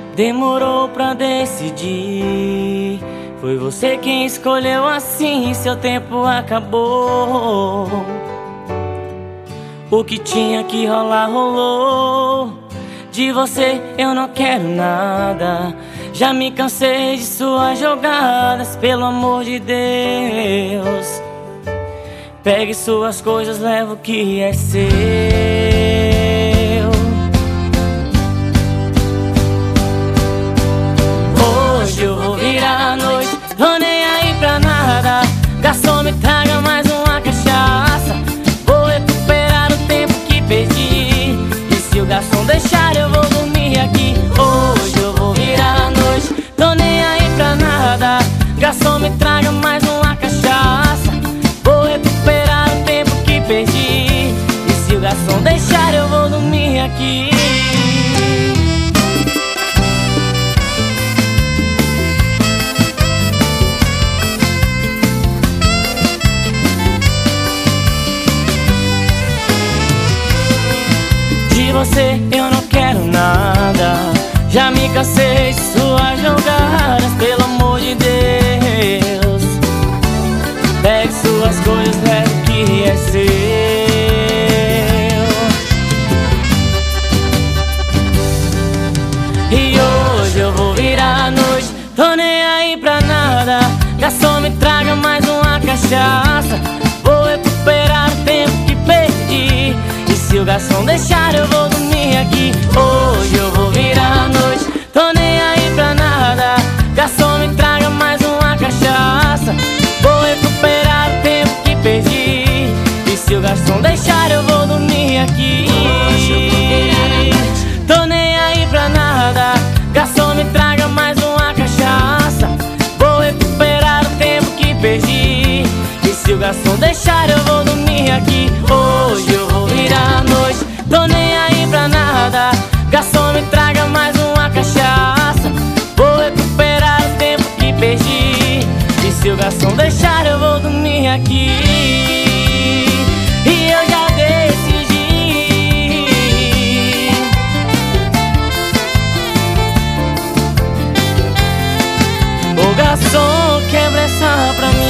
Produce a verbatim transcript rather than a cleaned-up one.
Demorou pra decidir. Foi você quem escolheu assim, seu tempo acabou. O que tinha que rolar, rolou. De você eu não quero nada. Já me cansei de suas jogadas, pelo amor de Deus. Pegue suas coisas, leva o que é seu. Hoje eu vou virar a noite, tô nem aí pra nada. Garçom, me traga mais uma cachaça. Vou recuperar o tempo que perdi. E se o garçom deixar, eu vou dormir aqui. Hoje eu vou virar a noite, tô nem aí pra nada. Garçom, me traga mais uma cachaça. Vou recuperar o tempo que perdi. E se o garçom deixar, eu vou dormir aqui. De você eu não quero nada. Já me cansei de suas jogadas, pelo amor de Deus. Pegue suas coisas, leve o que é seu. E hoje eu vou virar a noite, tô nem aí pra nada. Garçom, me traga mais uma cachaça. Vou recuperar o tempo que perdi. E se o garçom deixar, eu vou dormir aqui. Hoje eu vou virar a noite, tô nem aí pra nada. Garçom, me traga mais uma cachaça. Vou recuperar o tempo que perdi. E se o garçom deixar, eu vou dormir aqui. Hoje eu vou virar a noite, tô nem aí pra nada. Garçom, me traga mais uma cachaça. Vou recuperar o tempo que perdi. E se o garçom deixar, eu vou dormir aqui. Hoje eu vou virar a noite, tô nem aí pra nada. Garçom, me traga mais uma cachaça. Vou recuperar o tempo que perdi. E se o garçom deixar, eu vou dormir aqui. E eu já decidi. Ô garçom, quebra essa pra mim.